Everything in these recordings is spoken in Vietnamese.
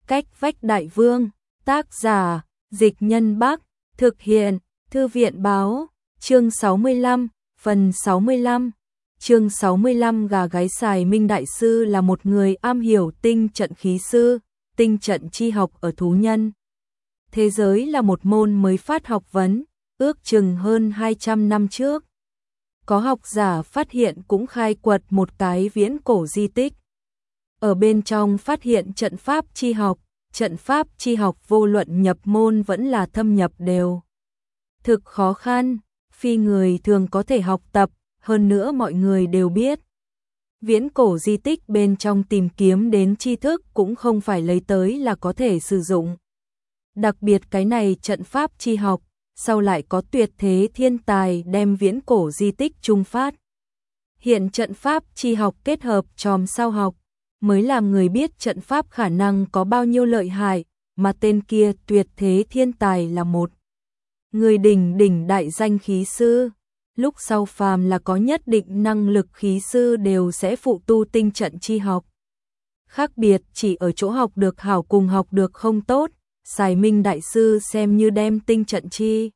Cách vách đại vương, tác giả, Dịch Nhân Bắc, thực hiện, Thư viện báo, chương 65, phần 65. Chương 65 Gà gáy Sài Minh Đại Sư là một người am hiểu tinh trận khí sư, tinh trận chi học ở thú nhân. Thế giới là một môn mới phát học vấn, ước chừng hơn 200 năm trước. Có học giả phát hiện cũng khai quật một cái viễn cổ di tích. Ở bên trong phát hiện trận pháp chi học vô luận nhập môn vẫn là thâm nhập đều. Thực khó khăn, phi người thường có thể học tập, hơn nữa mọi người đều biết. Viễn cổ di tích bên trong tìm kiếm đến tri thức cũng không phải lấy tới là có thể sử dụng. Đặc biệt cái này trận pháp chi học, sau lại có tuyệt thế thiên tài đem viễn cổ di tích trung phát. Hiện trận pháp chi học kết hợp chòm sao học, mới làm người biết trận pháp khả năng có bao nhiêu lợi hại, mà tên kia tuyệt thế thiên tài là một người đỉnh đại danh khí sư. Lúc sau phàm là có nhất định năng lực khí sư đều sẽ phụ tu tinh trận chi học. Khác biệt chỉ ở chỗ học được hảo cùng học được không tốt, Sài Minh Đại Sư xem như đem tinh trận chi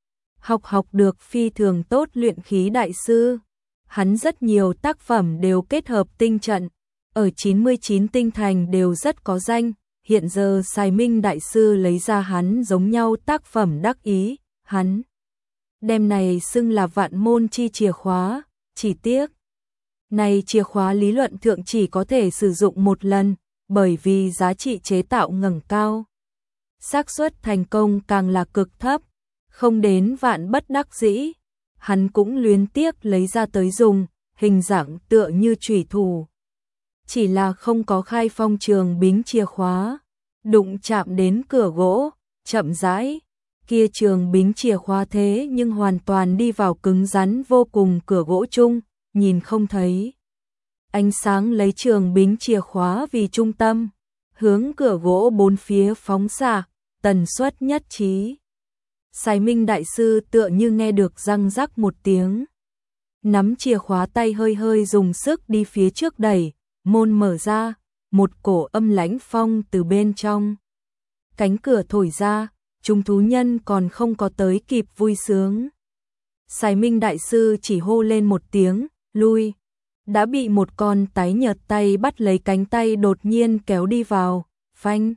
học được phi thường tốt luyện khí đại sư. Hắn rất nhiều tác phẩm đều kết hợp tinh trận, ở 99 tinh thành đều rất có danh. Hiện giờ Sài Minh Đại Sư lấy ra hắn giống nhau tác phẩm đắc ý, hắn đem này xưng là vạn môn chi chìa khóa, chỉ tiếc. Này chìa khóa lý luận thượng chỉ có thể sử dụng một lần, bởi vì giá trị chế tạo ngẩng cao. Xác suất thành công càng là cực thấp, không đến vạn bất đắc dĩ. Hắn cũng luyến tiếc lấy ra tới dùng, hình dạng tựa như chủy thủ. Chỉ là không có khai phong trường bính chìa khóa, đụng chạm đến cửa gỗ, chậm rãi. Kia trường bính chìa khóa thế nhưng hoàn toàn đi vào cứng rắn vô cùng cửa gỗ chung, nhìn không thấy. Ánh sáng lấy trường bính chìa khóa vì trung tâm, hướng cửa gỗ bốn phía phóng xạ, tần suất nhất trí. Sài Minh Đại Sư tựa như nghe được răng rắc một tiếng. Nắm chìa khóa tay hơi dùng sức đi phía trước đẩy, môn mở ra, một cổ âm lãnh phong từ bên trong. Cánh cửa thổi ra, chúng thú nhân còn không có tới kịp vui sướng. Sài Minh Đại Sư chỉ hô lên một tiếng, lui. Đã bị một con tái nhợt tay bắt lấy cánh tay đột nhiên kéo đi vào, phanh.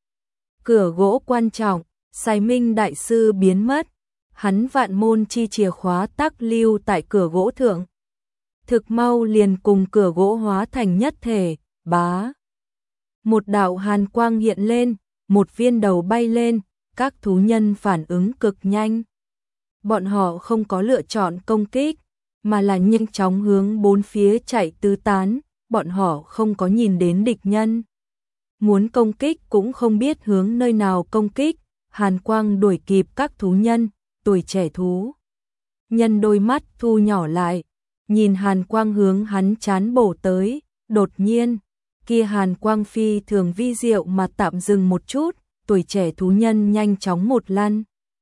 Cửa gỗ quan trọng, Sài Minh Đại Sư biến mất. Hắn vạn môn chi chìa khóa tắc lưu tại cửa gỗ thượng. Thực mau liền cùng cửa gỗ hóa thành nhất thể, bá. Một đạo hàn quang hiện lên, một viên đầu bay lên, các thú nhân phản ứng cực nhanh. Bọn họ không có lựa chọn công kích, mà là nhanh chóng hướng bốn phía chạy tứ tán, bọn họ không có nhìn đến địch nhân. Muốn công kích cũng không biết hướng nơi nào công kích, hàn quang đuổi kịp các thú nhân, tuổi trẻ thú. Nhân đôi mắt thu nhỏ lại, nhìn hàn quang hướng hắn chán bổ tới, đột nhiên, kia hàn quang phi thường vi diệu mà tạm dừng một chút, tuổi trẻ thú nhân nhanh chóng một lăn.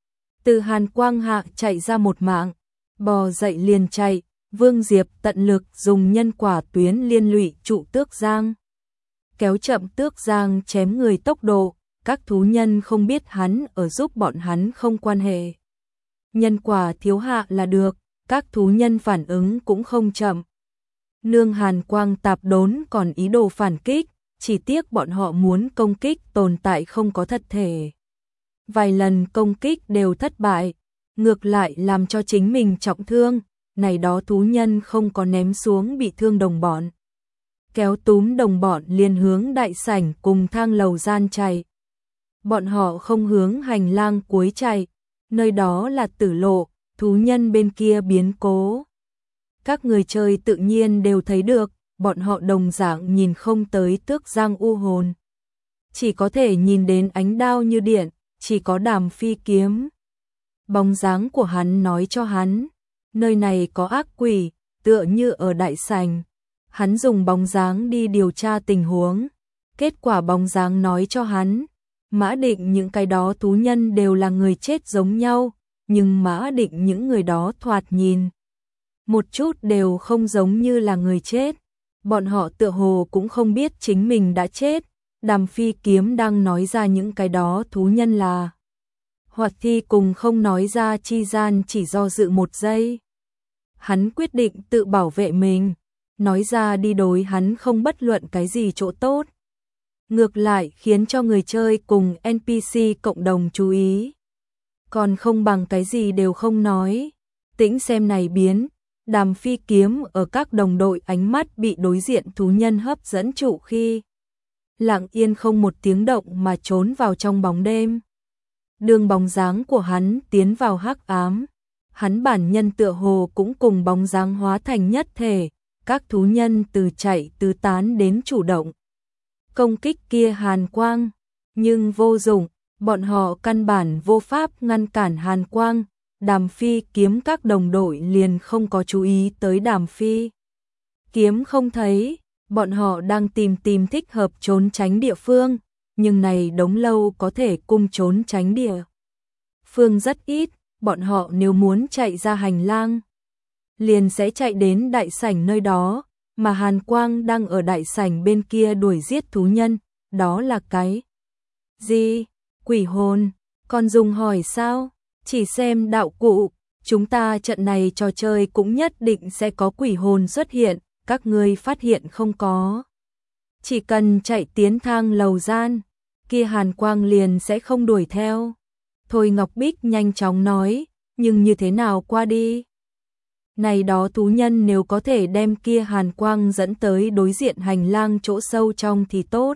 Từ hàn quang hạ chạy ra một mạng, bò dậy liền chạy, Vương Diệp tận lực dùng nhân quả tuyến liên lụy trụ Tước Giang. Kéo chậm Tước Giang chém người tốc độ, các thú nhân không biết hắn ở giúp bọn hắn không quan hệ. Nhân quả thiếu hạ là được, các thú nhân phản ứng cũng không chậm. Nương hàn quang tạp đốn còn ý đồ phản kích, chỉ tiếc bọn họ muốn công kích tồn tại không có thật thể. Vài lần công kích đều thất bại, ngược lại làm cho chính mình trọng thương, này đó thú nhân không có ném xuống bị thương đồng bọn. Kéo túm đồng bọn liền hướng đại sảnh cùng thang lầu gian chạy. Bọn họ không hướng hành lang cuối chạy, nơi đó là tử lộ, thú nhân bên kia biến cố. Các người chơi tự nhiên đều thấy được, bọn họ đồng dạng nhìn không tới Tước Giang u hồn. Chỉ có thể nhìn đến ánh đao như điện, chỉ có Đàm Phi kiếm. Bóng dáng của hắn nói cho hắn, nơi này có ác quỷ, tựa như ở đại sảnh. Hắn dùng bóng dáng đi điều tra tình huống. Kết quả bóng dáng nói cho hắn, Mã Định những cái đó thú nhân đều là người chết giống nhau, nhưng Mã Định những người đó thoạt nhìn một chút đều không giống như là người chết. Bọn họ tựa hồ cũng không biết chính mình đã chết, Đàm Phi Kiếm đang nói ra những cái đó thú nhân là Hoạt Thi cùng không nói ra chi gian chỉ do dự một giây. Hắn quyết định tự bảo vệ mình, nói ra đi đối hắn không bất luận cái gì chỗ tốt. Ngược lại khiến cho người chơi cùng NPC cộng đồng chú ý. Còn không bằng cái gì đều không nói. Tĩnh xem này biến, Đàm Phi Kiếm ở các đồng đội ánh mắt bị đối diện thú nhân hấp dẫn trụ khi lặng yên không một tiếng động mà trốn vào trong bóng đêm. Đường bóng dáng của hắn tiến vào hắc ám, hắn bản nhân tựa hồ cũng cùng bóng dáng hóa thành nhất thể, các thú nhân từ chạy từ tán đến chủ động. Công kích kia hàn quang, nhưng vô dụng, bọn họ căn bản vô pháp ngăn cản hàn quang. Đàm Phi Kiếm các đồng đội liền không có chú ý tới Đàm Phi Kiếm không thấy, bọn họ đang tìm thích hợp trốn tránh địa phương, nhưng này đống lâu có thể cung trốn tránh địa phương rất ít, bọn họ nếu muốn chạy ra hành lang, liền sẽ chạy đến đại sảnh nơi đó, mà hàn quang đang ở đại sảnh bên kia đuổi giết thú nhân, đó là cái gì? Quỷ hồn? Còn dùng hỏi sao? Chỉ xem đạo cụ, chúng ta trận này trò chơi cũng nhất định sẽ có quỷ hồn xuất hiện, các ngươi phát hiện không có. Chỉ cần chạy tiến thang lầu gian, kia hàn quang liền sẽ không đuổi theo. Thôi Ngọc Bích nhanh chóng nói, nhưng như thế nào qua đi? Này đó thú nhân nếu có thể đem kia hàn quang dẫn tới đối diện hành lang chỗ sâu trong thì tốt.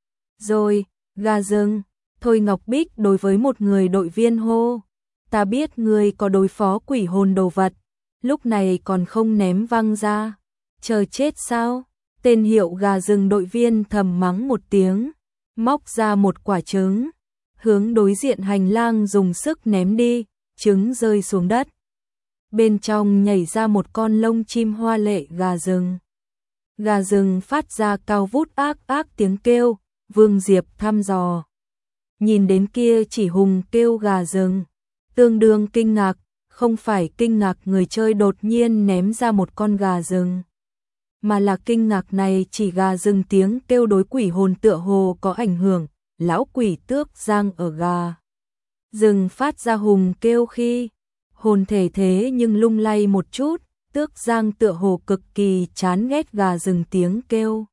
Rồi, gà rừng, Thôi Ngọc Bích đối với một người đội viên hô. Ta biết ngươi có đối phó quỷ hồn đồ vật, lúc này còn không ném văng ra. Chờ chết sao? Tên hiệu gà rừng đội viên thầm mắng một tiếng, móc ra một quả trứng, hướng đối diện hành lang dùng sức ném đi, trứng rơi xuống đất. Bên trong nhảy ra một con lông chim hoa lệ gà rừng. Gà rừng phát ra cao vút ác tiếng kêu, Vương Diệp thăm dò. Nhìn đến kia chỉ hùng kêu gà rừng, tương đương kinh ngạc, không phải kinh ngạc người chơi đột nhiên ném ra một con gà rừng, mà là kinh ngạc này chỉ gà rừng tiếng kêu đối quỷ hồn tựa hồ có ảnh hưởng. Lão quỷ Tước Giang ở gà rừng phát ra hùng kêu khi hồn thể thế nhưng lung lay một chút, Tước Giang tựa hồ cực kỳ chán ghét gà rừng tiếng kêu.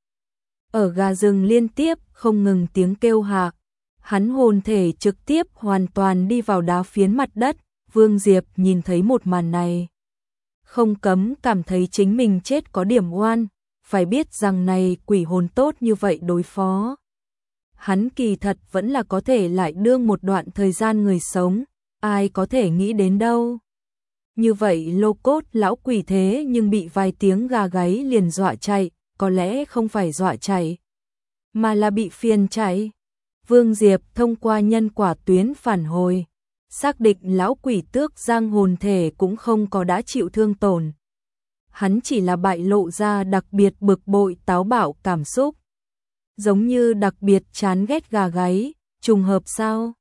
Ở gà rừng liên tiếp không ngừng tiếng kêu hạ, hắn hồn thể trực tiếp hoàn toàn đi vào đá phiến mặt đất. Vương Diệp nhìn thấy một màn này, không cấm cảm thấy chính mình chết có điểm oan, phải biết rằng này quỷ hồn tốt như vậy đối phó. Hắn kỳ thật vẫn là có thể lại đương một đoạn thời gian người sống, ai có thể nghĩ đến đâu. Như vậy lô cốt lão quỷ thế nhưng bị vài tiếng gà gáy liền dọa chạy, có lẽ không phải dọa chạy, mà là bị phiền chạy. Vương Diệp thông qua nhân quả tuyến phản hồi, xác định lão quỷ Tước Giang hồn thể cũng không có đã chịu thương tổn. Hắn chỉ là bại lộ ra đặc biệt bực bội táo bạo cảm xúc. Giống như đặc biệt chán ghét gà gáy, trùng hợp sao?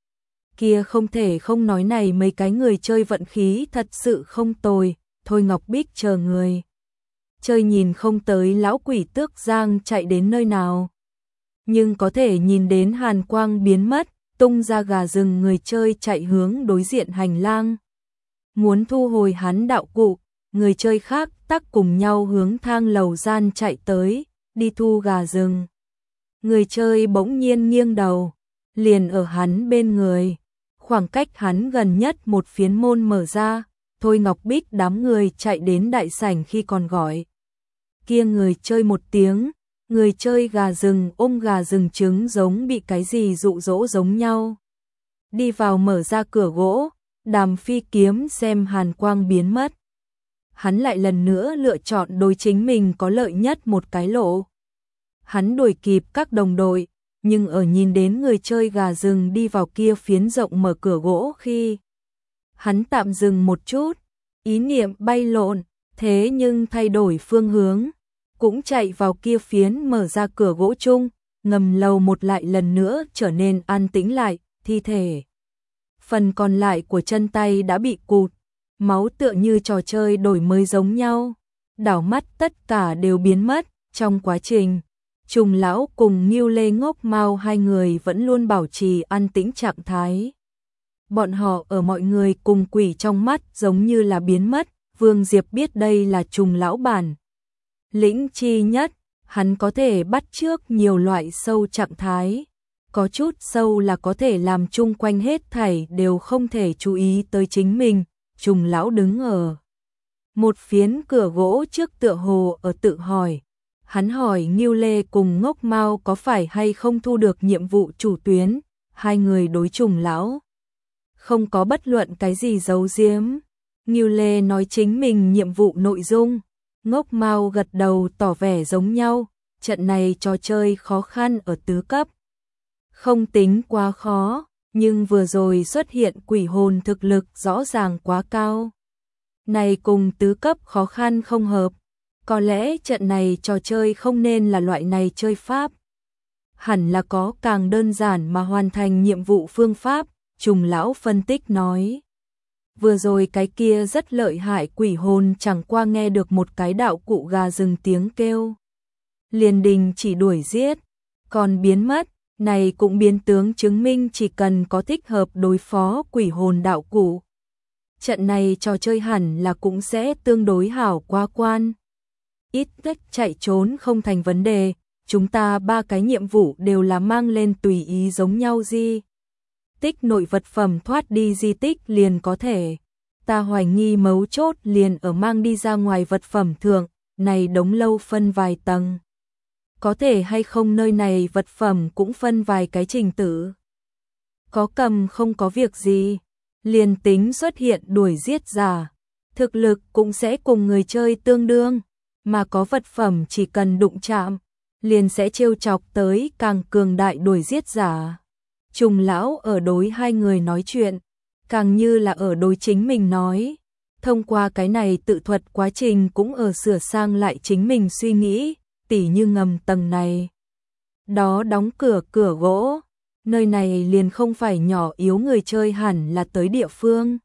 Kia không thể không nói này mấy cái người chơi vận khí thật sự không tồi, Thôi Ngọc Bích chờ người chơi nhìn không tới lão quỷ Tước Giang chạy đến nơi nào. Nhưng có thể nhìn đến hàn quang biến mất, tung ra gà rừng người chơi chạy hướng đối diện hành lang. Muốn thu hồi hắn đạo cụ, người chơi khác tắc cùng nhau hướng thang lầu gian chạy tới, đi thu gà rừng. Người chơi bỗng nhiên nghiêng đầu, liền ở hắn bên người. Khoảng cách hắn gần nhất một phiến môn mở ra, Thôi Ngọc Bích đám người chạy đến đại sảnh khi còn gọi. Kia người chơi một tiếng, người chơi gà rừng ôm gà rừng trứng giống bị cái gì dụ dỗ giống nhau. Đi vào mở ra cửa gỗ, Đàm Phi Kiếm xem hàn quang biến mất. Hắn lại lần nữa lựa chọn đối chính mình có lợi nhất một cái lộ. Hắn đuổi kịp các đồng đội, nhưng ở nhìn đến người chơi gà rừng đi vào kia phiến rộng mở cửa gỗ khi hắn tạm dừng một chút, ý niệm bay lộn, thế nhưng thay đổi phương hướng, cũng chạy vào kia phiến mở ra cửa gỗ chung, ngầm lầu một lại lần nữa trở nên an tĩnh lại, thi thể. Phần còn lại của chân tay đã bị cụt, máu tựa như trò chơi đổi mới giống nhau, đảo mắt tất cả đều biến mất, trong quá trình Trùng lão cùng Ngưu Lê Ngốc Mao hai người vẫn luôn bảo trì an tĩnh trạng thái. Bọn họ ở mọi người cùng quỷ trong mắt giống như là biến mất, Vương Diệp biết đây là trùng lão bản lĩnh chi nhất, hắn có thể bắt chước nhiều loại sâu trạng thái. Có chút sâu là có thể làm chung quanh hết thảy đều không thể chú ý tới chính mình. Trùng lão đứng ở một phiến cửa gỗ trước tựa hồ ở tự hỏi. Hắn hỏi Ngưu Lê cùng Ngốc Mao có phải hay không thu được nhiệm vụ chủ tuyến, hai người đối trùng lão không có bất luận cái gì giấu giếm. Ngưu Lê nói chính mình nhiệm vụ nội dung, Ngốc Mao gật đầu tỏ vẻ giống nhau, trận này trò chơi khó khăn ở tứ cấp. Không tính quá khó, nhưng vừa rồi xuất hiện quỷ hồn thực lực rõ ràng quá cao. Này cùng tứ cấp khó khăn không hợp, có lẽ trận này trò chơi không nên là loại này chơi pháp. Hẳn là có càng đơn giản mà hoàn thành nhiệm vụ phương pháp, trùng lão phân tích nói. Vừa rồi cái kia rất lợi hại quỷ hồn chẳng qua nghe được một cái đạo cụ gà rừng tiếng kêu. Liền đình chỉ đuổi giết, còn biến mất, này cũng biến tướng chứng minh chỉ cần có thích hợp đối phó quỷ hồn đạo cụ. Trận này trò chơi hẳn là cũng sẽ tương đối hảo qua quan. Ít nhất chạy trốn không thành vấn đề, chúng ta ba cái nhiệm vụ đều là mang lên tùy ý giống nhau di tích nội vật phẩm thoát đi di tích liền có thể. Ta hoài nghi mấu chốt liền ở mang đi ra ngoài vật phẩm thượng, này đống lâu phân vài tầng. Có thể hay không nơi này vật phẩm cũng phân vài cái trình tự. Có cầm không có việc gì, liền tính xuất hiện đuổi giết giả, thực lực cũng sẽ cùng người chơi tương đương, mà có vật phẩm chỉ cần đụng chạm, liền sẽ trêu chọc tới càng cường đại đuổi giết giả. Trùng lão ở đối hai người nói chuyện, càng như là ở đối chính mình nói. Thông qua cái này tự thuật quá trình cũng ở sửa sang lại chính mình suy nghĩ, tỉ như ngầm tầng này. Đó đóng cửa gỗ, nơi này liền không phải nhỏ yếu người chơi hẳn là tới địa phương.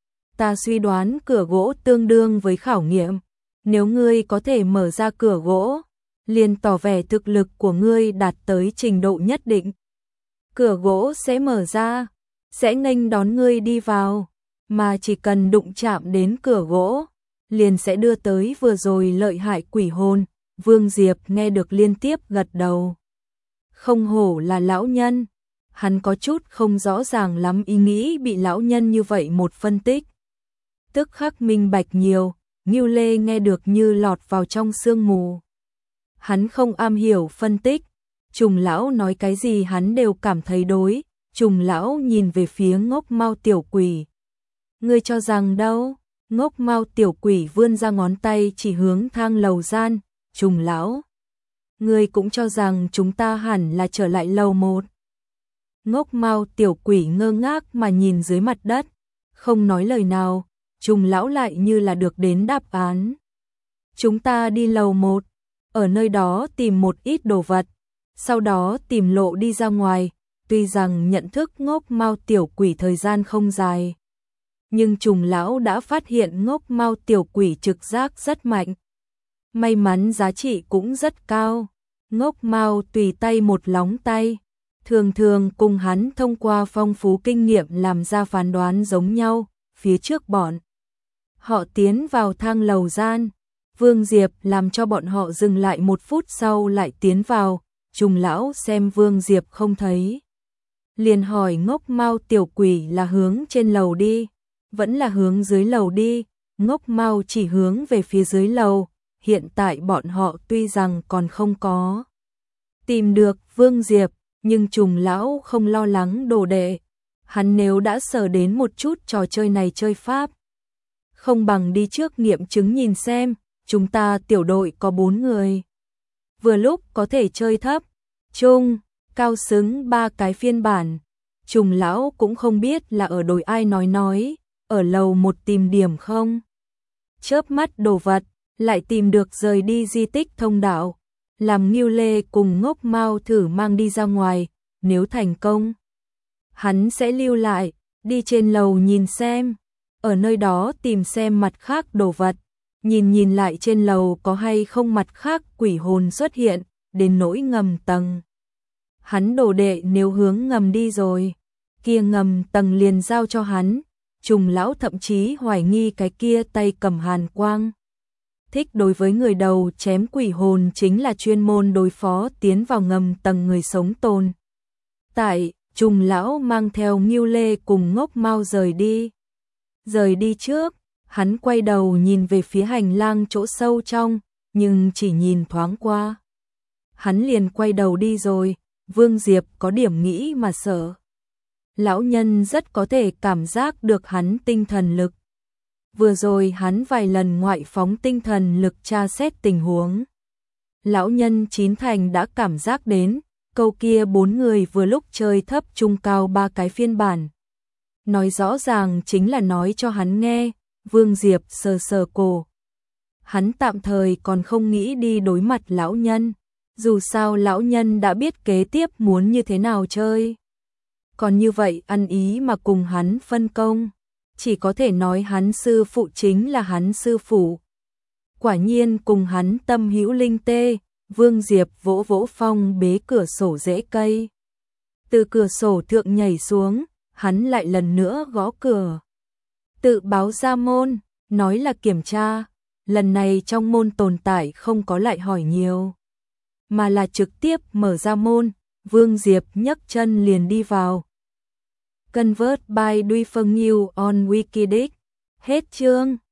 Ta suy đoán cửa gỗ tương đương với khảo nghiệm, nếu ngươi có thể mở ra cửa gỗ, liền tỏ vẻ thực lực của ngươi đạt tới trình độ nhất định. Cửa gỗ sẽ mở ra, sẽ nghênh đón ngươi đi vào, mà chỉ cần đụng chạm đến cửa gỗ, liền sẽ đưa tới vừa rồi lợi hại quỷ hồn. Vương Diệp nghe được liên tiếp gật đầu. Không hổ là lão nhân, hắn có chút không rõ ràng lắm ý nghĩ bị lão nhân như vậy một phân tích. Tức khắc minh bạch nhiều, Ngưu Lê nghe được như lọt vào trong sương mù. Hắn không am hiểu phân tích, trùng lão nói cái gì hắn đều cảm thấy đối. Trùng lão nhìn về phía Ngốc Mao tiểu quỷ. Ngươi cho rằng đâu? Ngốc Mao tiểu quỷ vươn ra ngón tay chỉ hướng thang lầu gian. Trùng lão, ngươi cũng cho rằng chúng ta hẳn là trở lại lầu 1. Ngốc Mao tiểu quỷ ngơ ngác mà nhìn dưới mặt đất, không nói lời nào. Trùng lão lại như là được đến đáp án. Chúng ta đi lầu 1, ở nơi đó tìm một ít đồ vật, sau đó tìm lộ đi ra ngoài. Tuy rằng nhận thức Ngốc Mao tiểu quỷ thời gian không dài, nhưng trùng lão đã phát hiện Ngốc Mao tiểu quỷ trực giác rất mạnh. May mắn giá trị cũng rất cao. Ngốc Mao tùy tay một lóng tay, thường thường cùng hắn thông qua phong phú kinh nghiệm làm ra phán đoán giống nhau. Phía trước bọn họ tiến vào thang lầu gian, Vương Diệp làm cho bọn họ dừng lại 1 phút sau lại tiến vào. Trùng lão xem Vương Diệp không thấy, liền hỏi Ngốc Mao tiểu quỷ là hướng trên lầu đi, vẫn là hướng dưới lầu đi. Ngốc Mao chỉ hướng về phía dưới lầu. Hiện tại bọn họ tuy rằng còn không có tìm được Vương Diệp, nhưng trùng lão không lo lắng đồ đệ. Hắn nếu đã sở đến một chút trò chơi này chơi pháp, không bằng đi trước nghiệm chứng nhìn xem. Chúng ta tiểu đội có 4 người, vừa lúc có thể chơi thấp, trung, cao xứng 3 cái phiên bản. Trùng lão cũng không biết là ở đội ai nói, ở lầu 1 tìm điểm không. Chớp mắt đồ vật, lại tìm được rời đi di tích thông đạo, làm Ngưu Lê cùng Ngốc Mao thử mang đi ra ngoài. Nếu thành công, hắn sẽ lưu lại, đi trên lầu nhìn xem, ở nơi đó tìm xem mặt khác đồ vật, nhìn lại trên lầu có hay không mặt khác quỷ hồn xuất hiện. đến nỗi ngầm tầng. Hắn đồ đệ nếu hướng ngầm đi rồi, kia ngầm tầng liền giao cho hắn. Trùng lão thậm chí hoài nghi cái kia tay cầm hàn quang thích đối với người đầu chém quỷ hồn chính là chuyên môn đối phó tiến vào ngầm tầng người sống tồn. Tại, Trùng lão mang theo Ngưu Lê cùng Ngốc Mao rời đi. Rời đi trước, hắn quay đầu nhìn về phía hành lang chỗ sâu trong, nhưng chỉ nhìn thoáng qua. Hắn liền quay đầu đi rồi, Vương Diệp có điểm nghĩ mà sợ. Lão nhân rất có thể cảm giác được hắn tinh thần lực. Vừa rồi hắn vài lần ngoại phóng tinh thần lực tra xét tình huống. Lão nhân chín thành đã cảm giác đến, câu kia 4 người vừa lúc chơi thấp trung cao 3 cái phiên bản. Nói rõ ràng chính là nói cho hắn nghe. Vương Diệp sờ sờ cổ. Hắn tạm thời còn không nghĩ đi đối mặt lão nhân. Dù sao lão nhân đã biết kế tiếp muốn như thế nào chơi. Còn như vậy ăn ý mà cùng hắn phân công. Chỉ có thể nói hắn sư phụ chính là hắn sư phụ. Quả nhiên cùng hắn tâm hữu linh tê. Vương Diệp vỗ vỗ phong bế cửa sổ rễ cây. Từ cửa sổ thượng nhảy xuống, hắn lại lần nữa gõ cửa. Tự báo ra môn, nói là kiểm tra. Lần này trong môn tồn tại không có lại hỏi nhiều, mà là trực tiếp mở ra môn. Vương Diệp nhấc chân liền đi vào. Convert by Duy Phương Nhiêu on Wikidic. Hết chương.